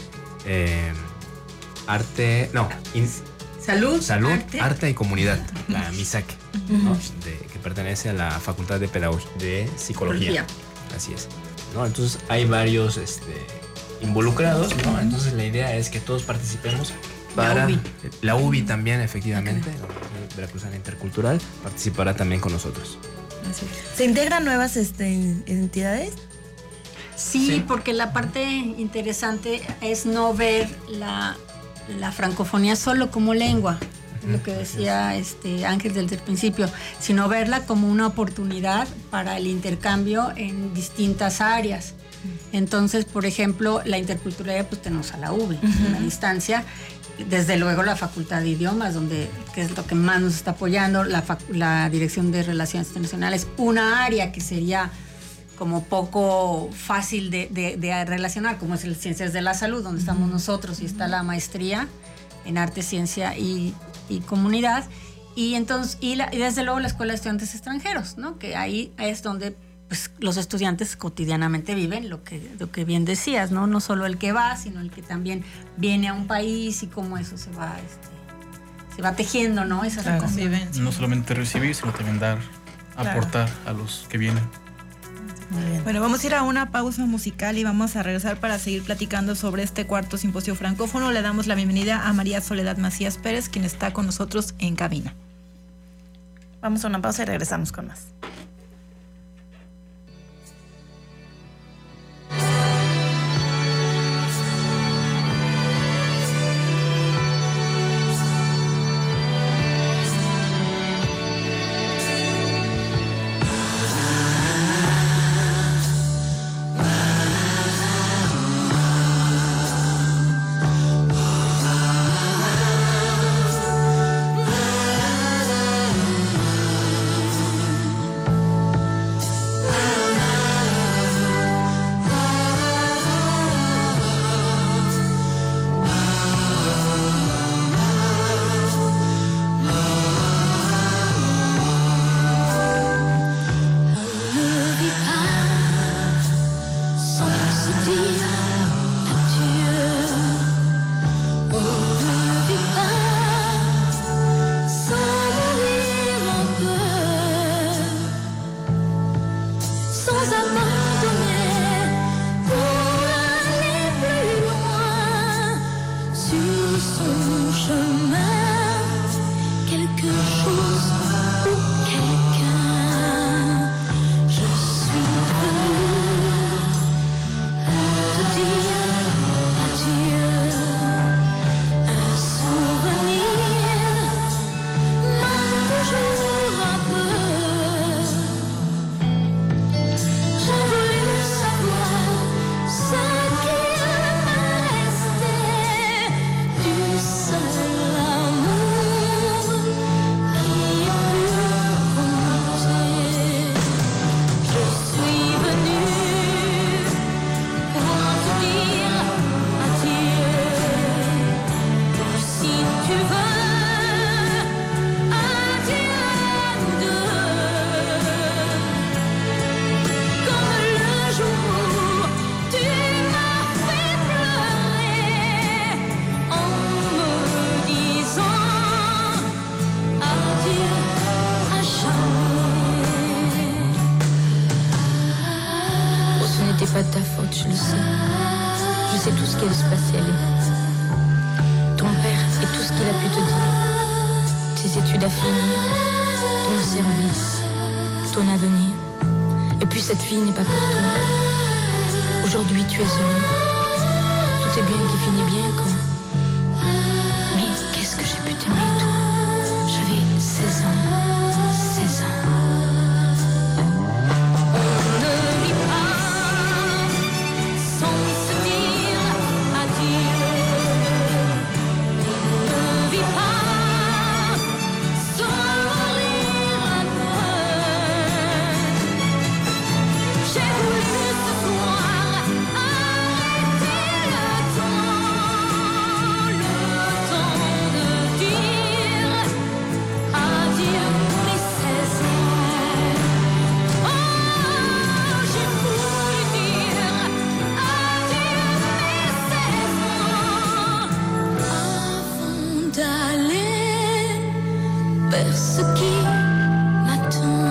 Salud, Arte y Comunidad, la MISAC, ¿no? Que pertenece a la Facultad de Psicología. Así es, ¿no? Entonces hay varios involucrados, ¿no? Entonces la idea es que todos participemos para la UBI también, efectivamente, la Veracruzana Intercultural, participará también con nosotros. ¿Se integran nuevas entidades? Sí, porque la parte interesante es no ver la francofonía solo como lengua, lo que decía Ángel desde el principio, sino verla como una oportunidad para el intercambio en distintas áreas. Entonces, por ejemplo, la interculturalidad, pues tenemos a la UBI, una instancia, desde luego la Facultad de Idiomas, que es lo que más nos está apoyando, la Dirección de Relaciones Internacionales, una área que sería como poco fácil de relacionar, como es el Ciencias de la Salud, donde estamos nosotros, y está la maestría en Arte, Ciencia y Comunidad, y desde luego la Escuela de Estudiantes Extranjeros, ¿no? Que ahí es donde pues, los estudiantes cotidianamente viven lo que bien decías, ¿no? No solo el que va, sino el que también viene a un país, y cómo eso se va tejiendo, ¿no? Esa convivencia. No solamente recibir, sino también aportar a los que vienen. Muy bien. Bueno, vamos a ir a una pausa musical y vamos a regresar para seguir platicando sobre este cuarto simposio francófono. Le damos la bienvenida a María Soledad Macías Pérez, quien está con nosotros en cabina. Vamos a una pausa y regresamos con más. C'est pas de ta faute, je le sais. Je sais tout ce qui a dû se passer, allez. Ton père et tout ce qu'il a pu te dire. Tes études à finir, ton service, ton avenir. Et puis cette fille n'est pas pour toi. Aujourd'hui tu es heureux. Tout est bien qui finit bien, quoi. Mais qu'est-ce que j'ai pu t'aimer, toi? J'avais 16 ans. 16 ans. Ce qui m'attend.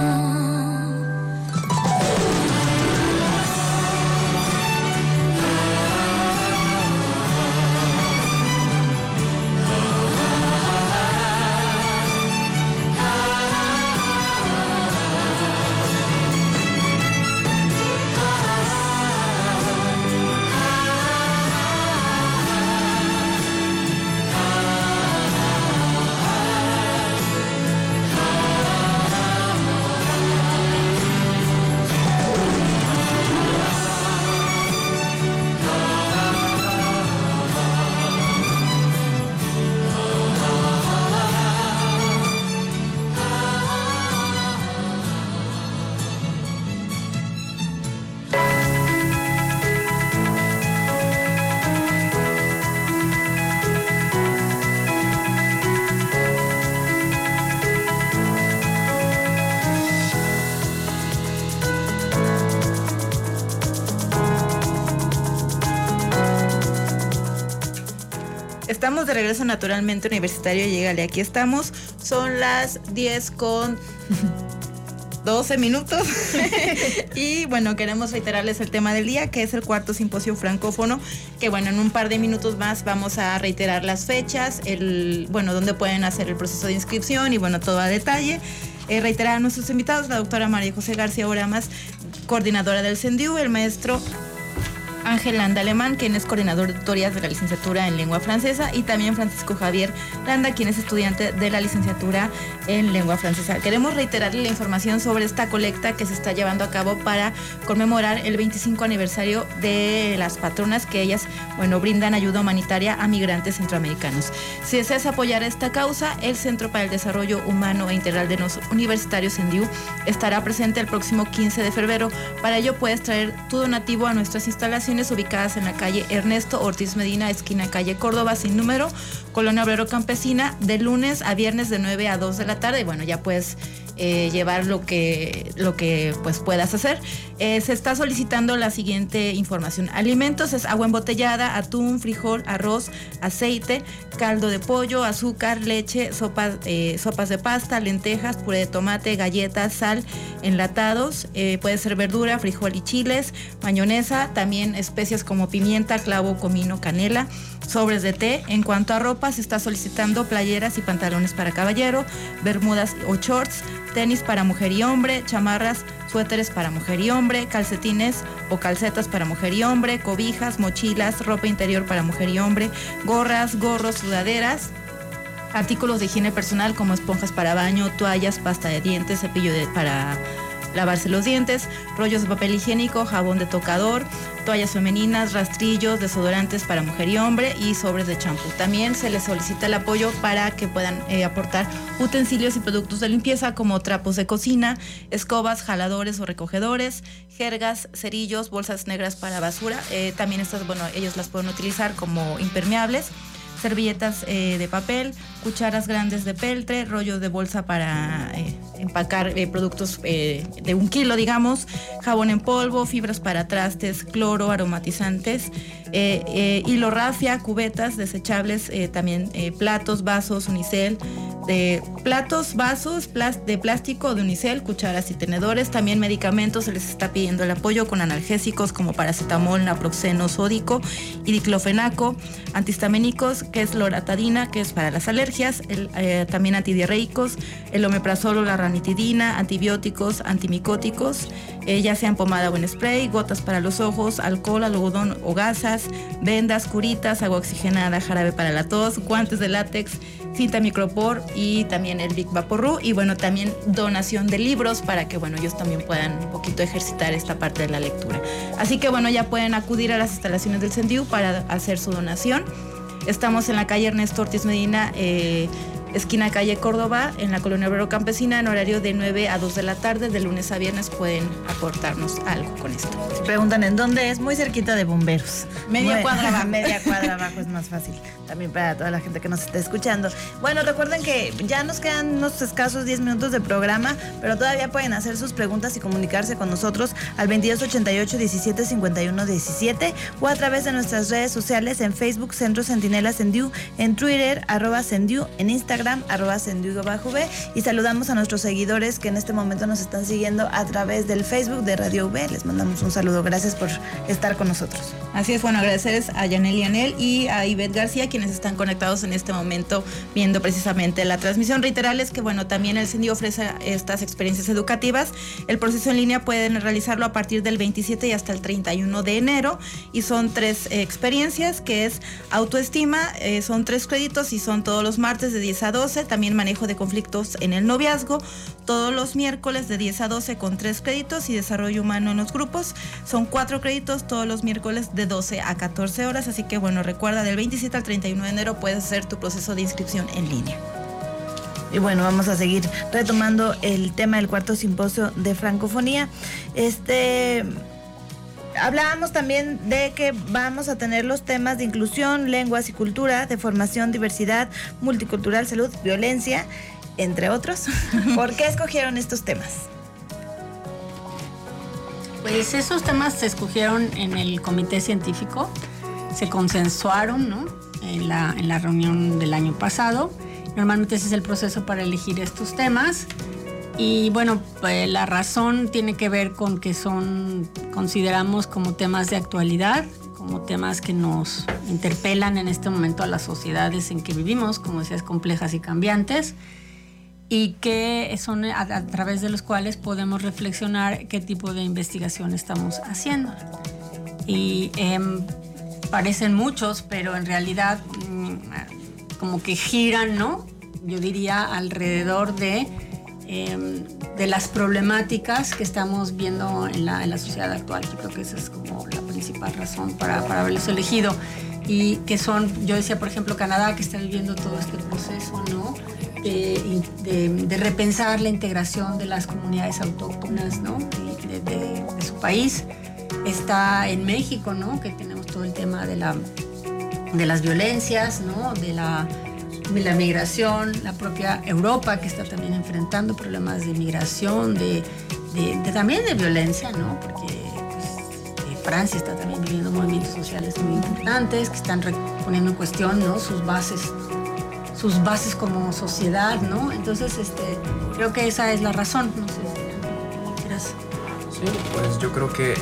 Estamos de regreso Naturalmente Universitario, llégale, aquí estamos. Son las 10:12 y bueno, queremos reiterarles el tema del día, que es el cuarto simposio francófono, que bueno, en un par de minutos más vamos a reiterar las fechas, dónde pueden hacer el proceso de inscripción y bueno, todo a detalle. Reiterar a nuestros invitados, la doctora María José García Oramas, coordinadora del CENDIU, el maestro Ángel Landa Alemán, quien es coordinador de tutorías de la licenciatura en lengua francesa, y también Francisco Javier Landa, quien es estudiante de la licenciatura en lengua francesa. Queremos reiterarle la información sobre esta colecta que se está llevando a cabo para conmemorar el 25 aniversario de las patronas, que ellas, brindan ayuda humanitaria a migrantes centroamericanos. Si deseas apoyar esta causa, el Centro para el Desarrollo Humano e Integral de los Universitarios CENDIU estará presente el próximo 15 de febrero. Para ello puedes traer tu donativo a nuestras instalaciones ubicadas en la calle Ernesto Ortiz Medina, esquina calle Córdoba, sin número, Colonia Obrero Campesina, de lunes a viernes de 9 a 2 de la tarde. Y bueno, ya puedes llevar lo que pues puedas hacer. Se está solicitando la siguiente información: alimentos es agua embotellada, atún, frijol, arroz, aceite, caldo de pollo, azúcar, leche, sopas de pasta, lentejas, puré de tomate, galletas, sal, enlatados, puede ser verdura, frijol y chiles, mayonesa, también especias como pimienta, clavo, comino, canela, sobres de té. En cuanto a ropa, se está solicitando playeras y pantalones para caballero, bermudas o shorts, tenis para mujer y hombre, chamarras, suéteres para mujer y hombre, calcetines o calcetas para mujer y hombre, cobijas, mochilas, ropa interior para mujer y hombre, gorras, gorros, sudaderas, artículos de higiene personal como esponjas para baño, toallas, pasta de dientes, cepillo para lavarse los dientes, rollos de papel higiénico, jabón de tocador, toallas femeninas, rastrillos, desodorantes para mujer y hombre y sobres de champú. También se les solicita el apoyo para que puedan aportar utensilios y productos de limpieza como trapos de cocina, escobas, jaladores o recogedores, jergas, cerillos, bolsas negras para basura. También estas, ellos las pueden utilizar como impermeables. Servilletas de papel, cucharas grandes de peltre, rollos de bolsa para empacar productos de 1 kilo, digamos, jabón en polvo, fibras para trastes, cloro, aromatizantes, hilo rafia, cubetas desechables, también platos, vasos, unicel, de platos, vasos de plástico, de unicel, cucharas y tenedores. También medicamentos, se les está pidiendo el apoyo con analgésicos como paracetamol, naproxeno sódico y diclofenaco, antihistamínicos, que es loratadina, que es para las alergias, también antidiarreicos, el omeprazol o la ranitidina, antibióticos, antimicóticos, ya sean pomada o en spray, gotas para los ojos, alcohol, algodón o gasas, vendas, curitas, agua oxigenada, jarabe para la tos, guantes de látex, cinta micropor y también el Big Vaporru. Y bueno, también donación de libros para que, bueno, ellos también puedan un poquito ejercitar esta parte de la lectura. Así que, bueno, ya pueden acudir a las instalaciones del CENDIU para hacer su donación. Estamos en la calle Ernesto Ortiz Medina, esquina calle Córdoba, en la colonia Obrero Campesina, en horario de 9 a 2 de la tarde, de lunes a viernes. Pueden aportarnos algo con esto. Preguntan en dónde es, muy cerquita de Bomberos. Media cuadra abajo. Media cuadra abajo es más fácil, también para toda la gente que nos está escuchando. Bueno, recuerden que ya nos quedan unos escasos 10 minutos de programa, pero todavía pueden hacer sus preguntas y comunicarse con nosotros al 2288 17 51 17 o a través de nuestras redes sociales, en Facebook, Centro Centinela CENDIU, en Twitter, @CENDIU, en Instagram, @CENDIU_B, y saludamos a nuestros seguidores que en este momento nos están siguiendo a través del Facebook de Radio V. Les mandamos un saludo, gracias por estar con nosotros. Así es, bueno, agradecerles a Yanel y Anel y a Ivette García, quienes están conectados en este momento viendo precisamente la transmisión. Reiterarles que, bueno, también el CENDIU ofrece estas experiencias educativas. El proceso en línea pueden realizarlo a partir del 27 y hasta el 31 de enero, y son 3 experiencias, que es autoestima, son 3 créditos y son todos los martes de 10 a 12, también manejo de conflictos en el noviazgo, todos los miércoles de 10 a 12 con 3 créditos, y desarrollo humano en los grupos, son 4 créditos todos los miércoles de 12 a 14 horas, así que, bueno, recuerda, del 27 al 31 de enero puedes hacer tu proceso de inscripción en línea. Y bueno, vamos a seguir retomando el tema del cuarto simposio de francofonía. Hablábamos también de que vamos a tener los temas de inclusión, lenguas y cultura, de formación, diversidad, multicultural, salud, violencia, entre otros. ¿Por qué escogieron estos temas? Pues esos temas se escogieron en el comité científico, se consensuaron, ¿no?, en la reunión del año pasado. Normalmente ese es el proceso para elegir estos temas. Y bueno, pues la razón tiene que ver con que consideramos como temas de actualidad, como temas que nos interpelan en este momento a las sociedades en que vivimos, como decías, complejas y cambiantes, y que son a través de los cuales podemos reflexionar qué tipo de investigación estamos haciendo. Y parecen muchos, pero en realidad como que giran, ¿no?, yo diría, alrededor de las problemáticas que estamos viendo en la sociedad actual. Yo creo que esa es como la principal razón para haberlos elegido. Y que son, yo decía, por ejemplo, Canadá, que está viviendo todo este proceso, ¿no?, de repensar la integración de las comunidades autóctonas, ¿no?, de su país. Está en México, ¿no?, que tenemos todo el tema de las violencias, ¿no?, de la migración, la propia Europa, que está también enfrentando problemas de migración, también de violencia, ¿no?, porque pues, Francia está también viviendo movimientos sociales muy importantes que están poniendo en cuestión, ¿no?, sus bases como sociedad, ¿no? Entonces, creo que esa es la razón. No sé si quieras. Sí, pues yo creo que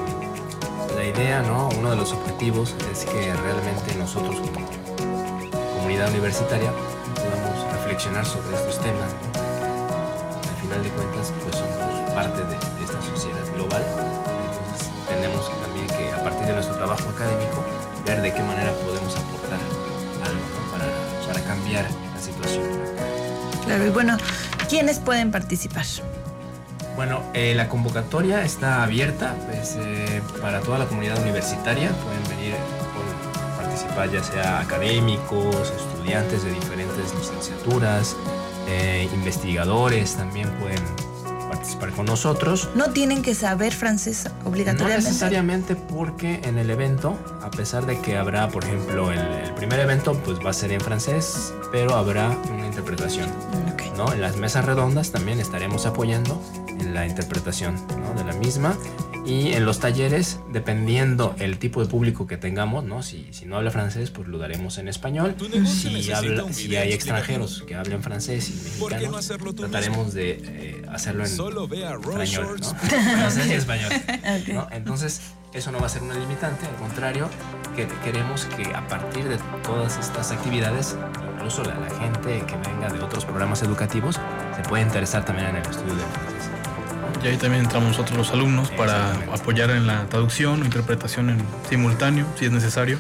la idea, ¿no?, uno de los objetivos es que realmente nosotros como comunidad universitaria podamos reflexionar sobre estos temas, ¿no? Al final de cuentas, pues somos parte de esta sociedad global, entonces tenemos también que, a partir de nuestro trabajo académico, ver de qué manera podemos aportar algo, ¿no?, para cambiar la situación. Claro, y bueno, ¿quiénes pueden participar? Bueno, la convocatoria está abierta pues, para toda la comunidad universitaria. Pueden venir, pueden participar ya sea académicos, estudiantes de diferentes licenciaturas, investigadores también pueden participar con nosotros. ¿No tienen que saber francés obligatoriamente? No necesariamente, porque en el evento, a pesar de que habrá, por ejemplo, el primer evento pues va a ser en francés, pero habrá una interpretación, ¿no? En las mesas redondas también estaremos apoyando en en la interpretación, ¿no?, de la misma. Y en los talleres, dependiendo el tipo de público que tengamos, ¿no? Si no habla francés, pues lo daremos en español. Si hay extranjeros que hablen francés y mexicano, trataremos de hacerlo en español, ¿no? Francés y español, ¿no? Entonces, eso no va a ser una limitante, al contrario, que queremos que a partir de todas estas actividades, incluso la gente que venga de otros programas educativos se puede interesar también en el estudio del francés. Y ahí también entramos nosotros los alumnos para apoyar en la traducción o interpretación en simultáneo, si es necesario.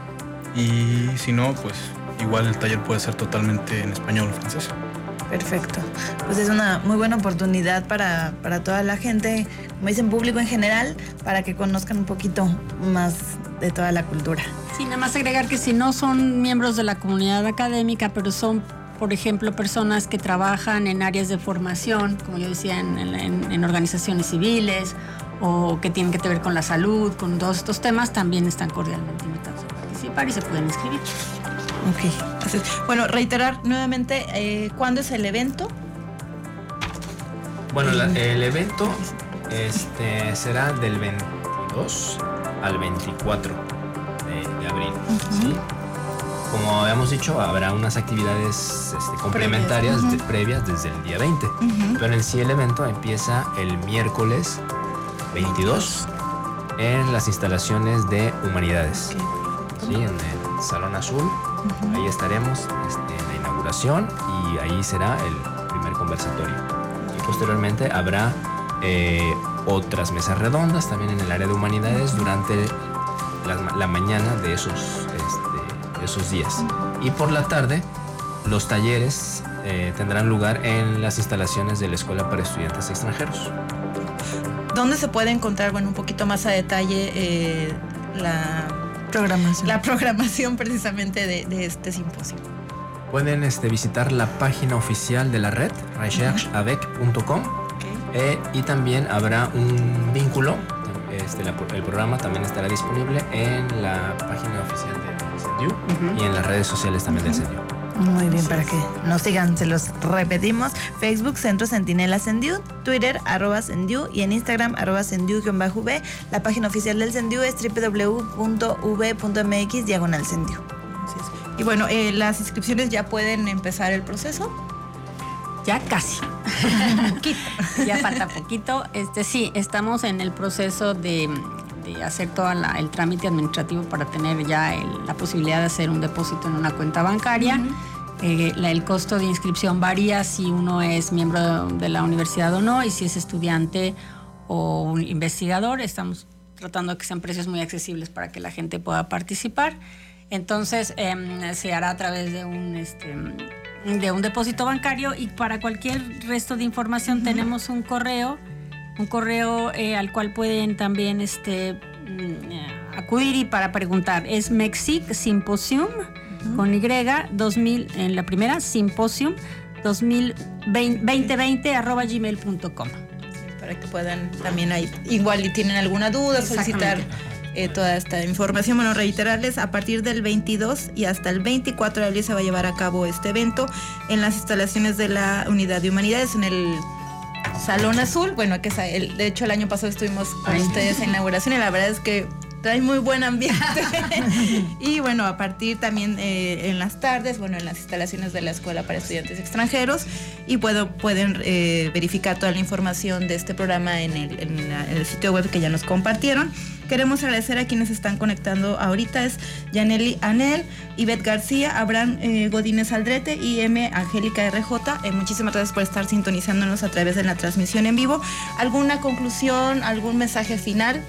Y si no, pues igual el taller puede ser totalmente en español o francés. Perfecto. Pues es una muy buena oportunidad para toda la gente, como dicen, público en general, para que conozcan un poquito más de toda la cultura. Sí, nada más agregar que si no son miembros de la comunidad académica, pero son, por ejemplo, personas que trabajan en áreas de formación, como yo decía, en organizaciones civiles, o que tienen que ver con la salud, con todos estos temas, también están cordialmente invitados a participar y se pueden inscribir. Ok. Así es. Bueno, reiterar nuevamente, ¿cuándo es el evento? Bueno, el evento será del 22 al 24 de abril, ¿sí? Como habíamos dicho, habrá unas actividades complementarias previas desde el día 20. Pero en sí el evento empieza el miércoles 22 en las instalaciones de Humanidades, ¿sí? En el Salón Azul. Ahí estaremos en la inauguración y ahí será el primer conversatorio. Y posteriormente habrá otras mesas redondas también en el área de Humanidades durante la mañana de esos días. Y por la tarde, los talleres tendrán lugar en las instalaciones de la Escuela para Estudiantes Extranjeros. ¿Dónde se puede encontrar, un poquito más a detalle la programación precisamente de este simposio? Pueden visitar la página oficial de la red, rechercheavec.com, y también habrá un vínculo. El programa también estará disponible en la página oficial del CENDIU y en las redes sociales también del CENDIU. Muy bien, para que nos sigan, se los repetimos: Facebook Centro Centinela CENDIU, Twitter @CENDIU y en Instagram @CENDIU_V. La página oficial del CENDIU es www.v.mx/CENDIU. Y bueno, las inscripciones ya pueden empezar el proceso. Ya casi. Ya falta poquito. Sí, estamos en el proceso de hacer todo el trámite administrativo para tener ya la posibilidad de hacer un depósito en una cuenta bancaria. El costo de inscripción varía si uno es miembro de la universidad o no, y si es estudiante o un investigador. Estamos tratando de que sean precios muy accesibles para que la gente pueda participar. Entonces se hará a través de un depósito bancario, y para cualquier resto de información tenemos un correo al cual pueden también acudir y para preguntar. Es Mexic Symposium con Y 2000 en la primera, Symposium 2020 @gmail.com. Para que puedan también ahí, igual y tienen alguna duda, solicitar toda esta información. Bueno, reiterarles, a partir del 22 y hasta el 24 de abril se va a llevar a cabo este evento en las instalaciones de la Unidad de Humanidades, en el Salón Azul. Bueno, de hecho el año pasado estuvimos con ustedes en inauguración y la verdad es que trae muy buen ambiente. Y bueno, a partir también en las tardes, en las instalaciones de la Escuela para Estudiantes Extranjeros, y pueden verificar toda la información de este programa en el sitio web que ya nos compartieron. Queremos agradecer a quienes están conectando ahorita: es Yaneli Anel, Ivette García, Abraham Godínez Aldrete y M. Angélica RJ. Muchísimas gracias por estar sintonizándonos a través de la transmisión en vivo. ¿Alguna conclusión, algún mensaje final?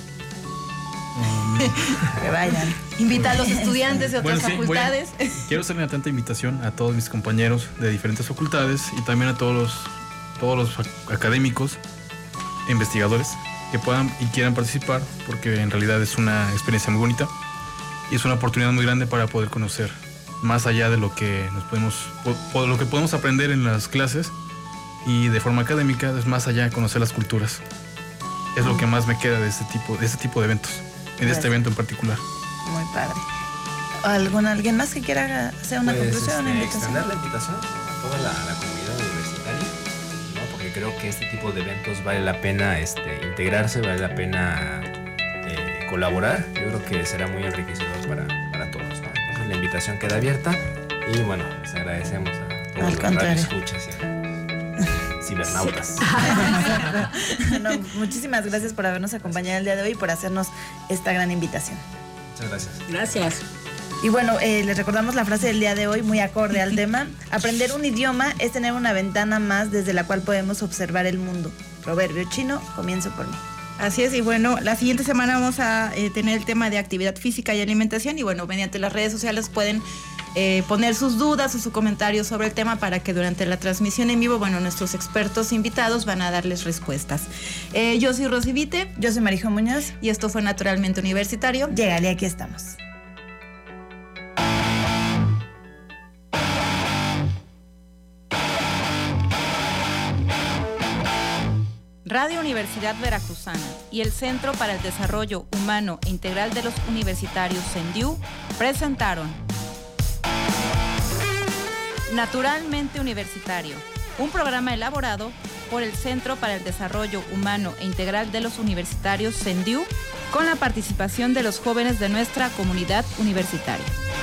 Que vayan. Invita a los estudiantes de otras facultades. Quiero hacer una atenta invitación a todos mis compañeros de diferentes facultades y también a todos los académicos e investigadores que puedan y quieran participar, porque en realidad es una experiencia muy bonita y es una oportunidad muy grande para poder conocer más allá de lo que lo que podemos aprender en las clases, y de forma académica es más allá de conocer las culturas. Es lo que más me queda de este tipo de eventos, y de este evento en particular. Muy padre. ¿Alguien más que quiera hacer una conclusión? Extender la invitación a toda la comunidad universitaria, ¿no? Porque creo que este tipo de eventos vale la pena integrarse, vale la pena colaborar. Yo creo que será muy enriquecedor para todos, ¿no? Entonces la invitación queda abierta y bueno, les agradecemos a todos los radioescuchas y cibernautas. Bueno, muchísimas gracias por habernos acompañado el día de hoy y por hacernos esta gran invitación. Muchas gracias. Gracias. Y bueno, les recordamos la frase del día de hoy, muy acorde al tema. Aprender un idioma es tener una ventana más desde la cual podemos observar el mundo. Proverbio chino, comienzo por mí. Así es, y bueno, la siguiente semana vamos a tener el tema de actividad física y alimentación, y bueno, mediante las redes sociales pueden poner sus dudas o sus comentarios sobre el tema para que durante la transmisión en vivo, bueno, nuestros expertos invitados van a darles respuestas. Yo soy Rosy Vite. Yo soy Marijo Muñoz. Y esto fue Naturalmente Universitario. Llégale, aquí estamos. Radio Universidad Veracruzana y el Centro para el Desarrollo Humano e Integral de los Universitarios CENDIU presentaron Naturalmente Universitario, un programa elaborado por el Centro para el Desarrollo Humano e Integral de los Universitarios CENDIU con la participación de los jóvenes de nuestra comunidad universitaria.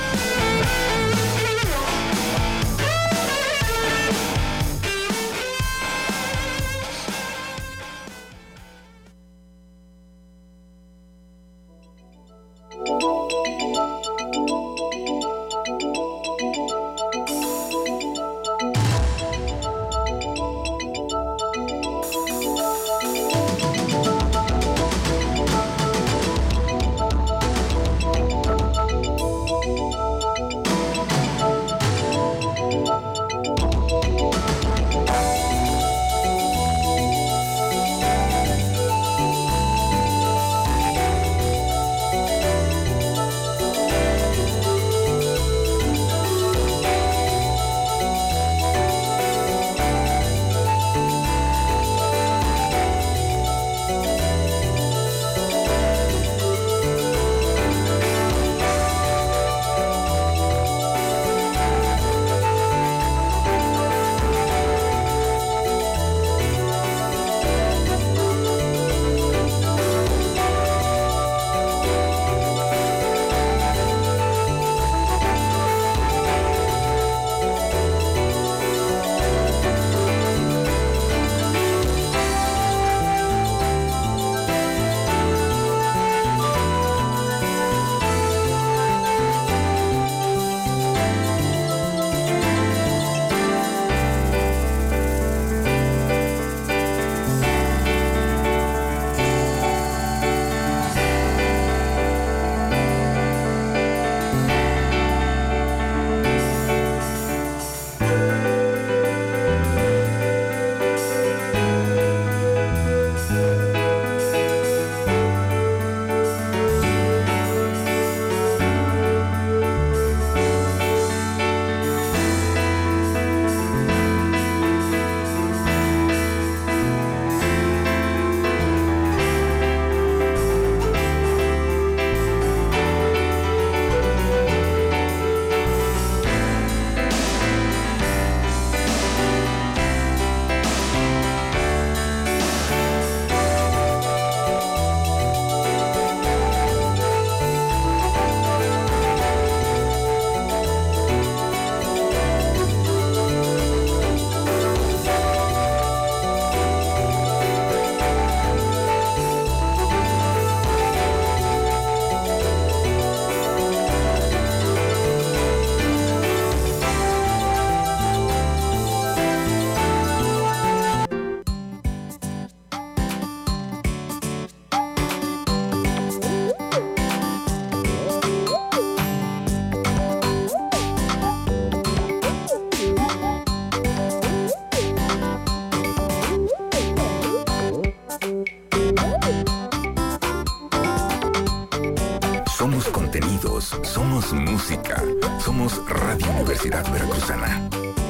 Somos contenidos, somos música, somos Radio Universidad Veracruzana.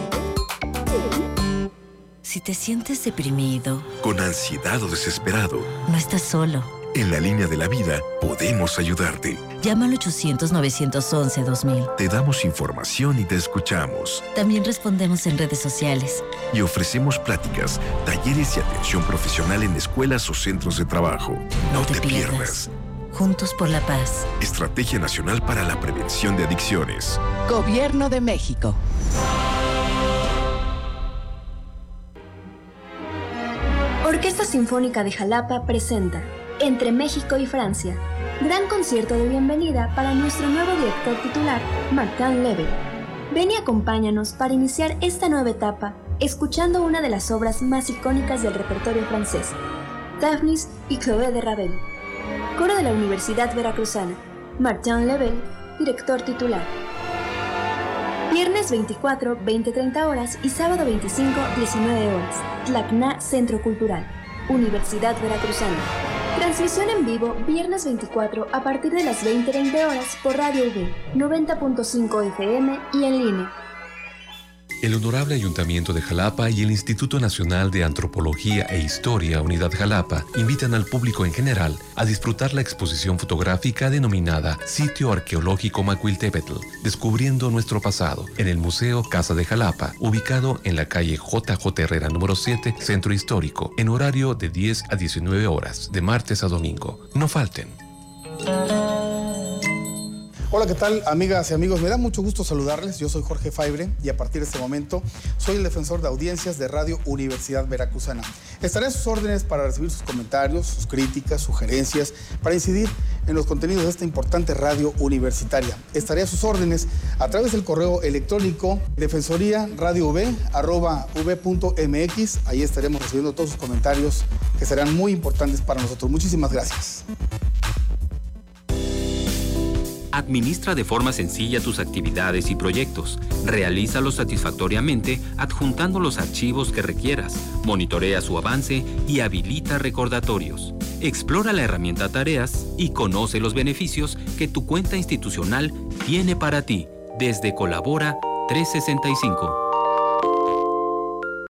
Si te sientes deprimido, con ansiedad o desesperado, no estás solo. En la línea de la vida podemos ayudarte. Llama al 800-911-2000. Te damos información y te escuchamos. También respondemos en redes sociales. Y ofrecemos pláticas, talleres y atención profesional en escuelas o centros de trabajo. No te pierdas. Juntos por la paz. Estrategia Nacional para la Prevención de Adicciones. Gobierno de México. Orquesta Sinfónica de Jalapa presenta Entre México y Francia, gran concierto de bienvenida para nuestro nuevo director titular, Martin Lebel. Ven y acompáñanos para iniciar esta nueva etapa escuchando una de las obras más icónicas del repertorio francés, Daphnis y Chloé de Ravel. Coro de la Universidad Veracruzana, Martin Lebel, director titular. Viernes 24, 20-30 horas y sábado 25, 19 horas. Tlacna Centro Cultural, Universidad Veracruzana. Transmisión en vivo viernes 24 a partir de las 20-20 horas por Radio V, 90.5 FM y en línea. El Honorable Ayuntamiento de Jalapa y el Instituto Nacional de Antropología e Historia Unidad Jalapa invitan al público en general a disfrutar la exposición fotográfica denominada Sitio Arqueológico Macuiltepetl, Descubriendo Nuestro Pasado, en el Museo Casa de Jalapa, ubicado en la calle JJ Herrera número 7, Centro Histórico, en horario de 10 a 19 horas, de martes a domingo. No falten. Hola, ¿qué tal, amigas y amigos? Me da mucho gusto saludarles. Yo soy Jorge Faibre y a partir de este momento soy el defensor de audiencias de Radio Universidad Veracruzana. Estaré a sus órdenes para recibir sus comentarios, sus críticas, sugerencias, para incidir en los contenidos de esta importante radio universitaria. Estaré a sus órdenes a través del correo electrónico defensoriaradiov@v.mx. Ahí estaremos recibiendo todos sus comentarios que serán muy importantes para nosotros. Muchísimas gracias. Administra de forma sencilla tus actividades y proyectos. Realízalos satisfactoriamente adjuntando los archivos que requieras. Monitorea su avance y habilita recordatorios. Explora la herramienta Tareas y conoce los beneficios que tu cuenta institucional tiene para ti desde Colabora 365.